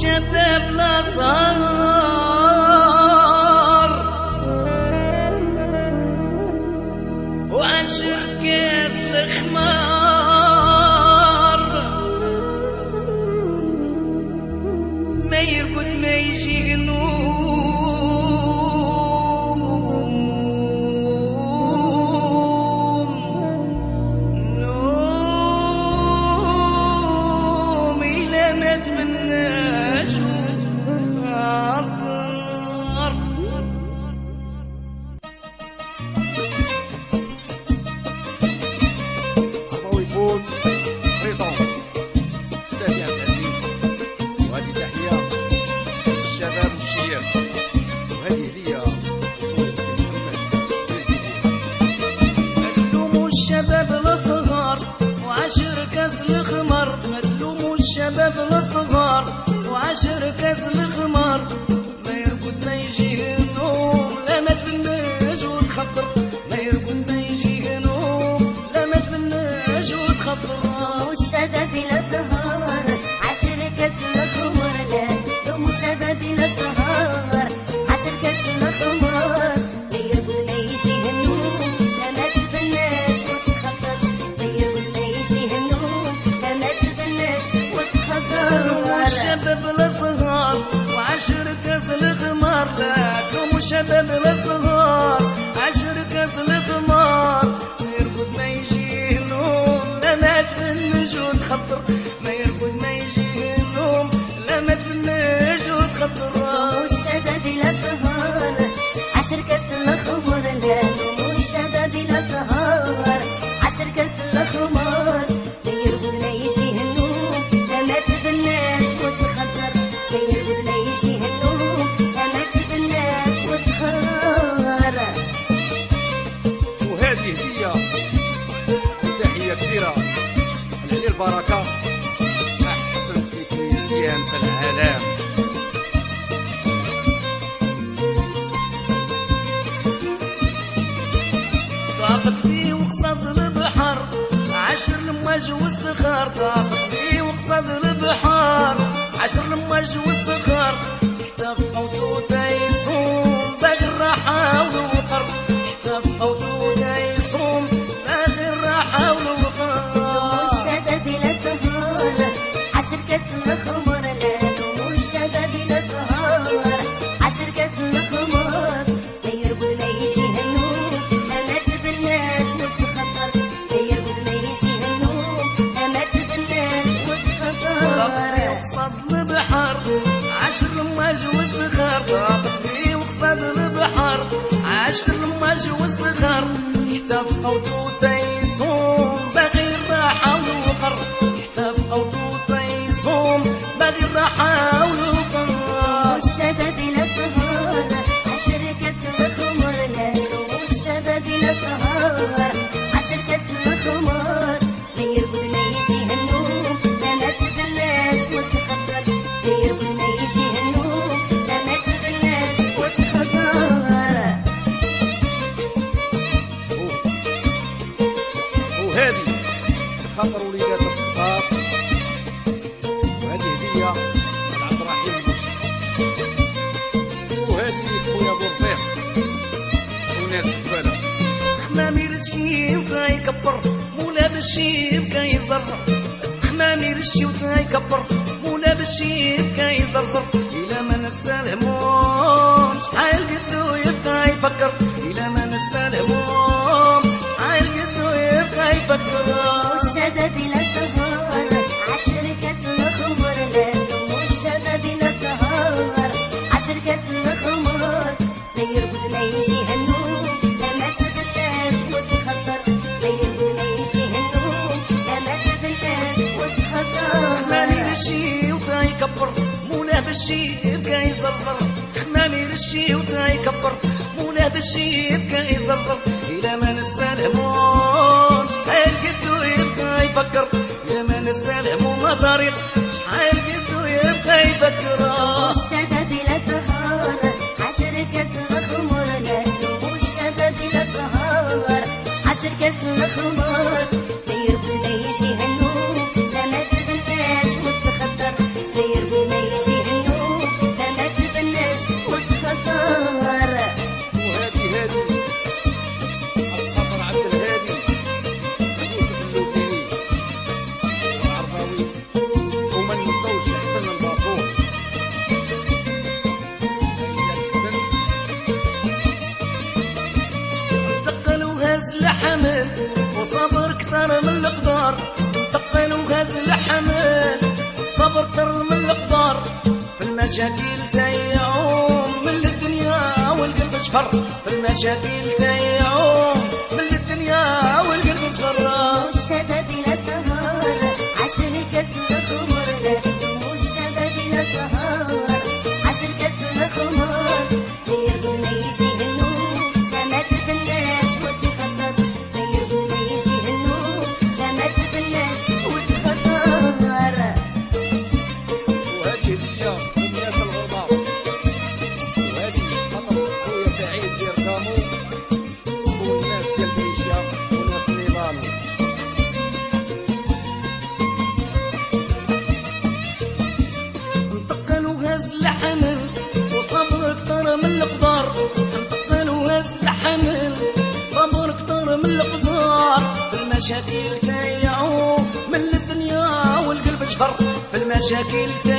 والشباب لا صار وعشر كاس الخمار ما يرقد ما يجي نوم إلا ما تمناش خاطر الله يكون بريزون سيدي عبد العزيز، وهذه تحية للشباب والشياب، وهذه هدية محمد. مدلوموا الشباب الصغار وعشر كاس الخمر، مدلوموا الشباب الصغار وعشر كاس الخمر ما يرقد ما يجيه النوم لا ما تفناش وتخطر، ما يرقد ما يجيه النوم لا ما تفناش وتخطر. والشباب لا سهر عشر كاس الخمر، لا دوم الشباب لا سهر عشر كاس الخمر ما يرقد ما يجيه النوم لا ما تفناش وتخطر، ما يرقد ما يجيه النوم لا ما تفناش وتخطر. الشباب الصغار وعشر كاس الخمار، لا دوم الشباب الصغار عشر كاس الخمار ما يرقد ما يجيه النوم لا ما تفنش وتخطر، ما يرقد ما يجيه النوم لا ما تفنش وتخطر. والشباب لا سهر عشر كاس الخمر، لا دوم الشباب لا سهر عشر كاس الخمر ما يرقد ما يجيه النوم لا ما تفناش وتخطر، ما يرقد ما يجيه النوم لا ما تفناش وتخطر. وهذه هدية وتحية كبيرة لعلي البركة، أحسن تكنيسيان في العالم. ضاقت بي وقصد البحر عشر الامواج والصخار، ضاقت بي وقصد البحر عشر الامواج والصخار حتى فوت يصوم باقي الراحة والوقر، حتى فوت يصوم باقي الراحة والوقر. الشباب لا سهر عشر كاس الخمر، لا دوم الشباب لا سهر عشر كاس الخمر ما يرقد ما يجيه النوم لا ما تفناش وتخطر، ما يرقد ما يجيه النوم لا ما تفناش وتخطر. وقصد البحر عشر الامواج والصخار، ضاقت بي وقصد البحر عشر الامواج والصخار حتى فوت يصوم باقي الراحة والوقر، حتى فوت يصوم باقي الراحة والوقر. والشباب لا سهر عشر كاس الخمر، لا دوم الشباب لا سهر عشر كاس الخمر ما يرقد ما يجيه النوم لا ما تفناش وتخطر، ما يرقد ما يجيه النوم لا ما تفناش وتخطر. وهذه خاطر وليدات الصغار، وهذه هدية لعبد الرحيم، وهذه خويا بورصيح وناس الكفالة. خمامي رشي وكا يكبر مولا بالشيب كا يزرزر، خمامي رشي وكا يكبر مولا بالشيب كا يزرزر. إلا ما نسالمون شحال قدو يبقى يفكر، إلا ما نسالمون شحال قدو يبقى يفكر. والشباب لا سهر عشر كاس الخمر، لا دوم الشباب لا سهر عشر كاس الخمر ما يرقد ما يجيه النوم لا ما تفناش وتخطر، ما يرقد ما يجيه النوم لا ما تفناش وتخطر. خمامي رشي وكا يكبر مولا بالشيب كا يزرزر، خمامي رشي وكا يكبر مولا بالشيب كا يزرزر. إلا ما نسالمون شحال قدو يبقى يفكر، إلا ما نسالمون ما طريق شحال قدو يبقى يفكر. والشباب لا سهر عشر كاس الخمر، لا دوم الشباب لا سهر عشر كاس الخمر ما يرقد ما يجيه النوم لا ما تفناش وتخطر، ما يرقد ما يجيه النوم المشاكل تيعوم من الدنيا والقلب شفر في المشاكل تيعوم من الدنيا والقلب شفر والشباب لا سهر عشر كاس خمر والشباب لا سهر عشر كاس خمر غير ما يجي النور لا ما تتناش وتخطر غير ما يجي النور لا ما تتناش وتخطر وهذه هدية للناس الغرباء، وهذه خطر خويا سعيد ديال كامو والناس ديال بيشيا وناس نيبانو. انتقل وهز الحمل وصبر اكتر من القدر انتقل وهز الحمل صبر اكتر من القدر في المشاكل تيعوم من الدنيا والقلب شفر في المشاكل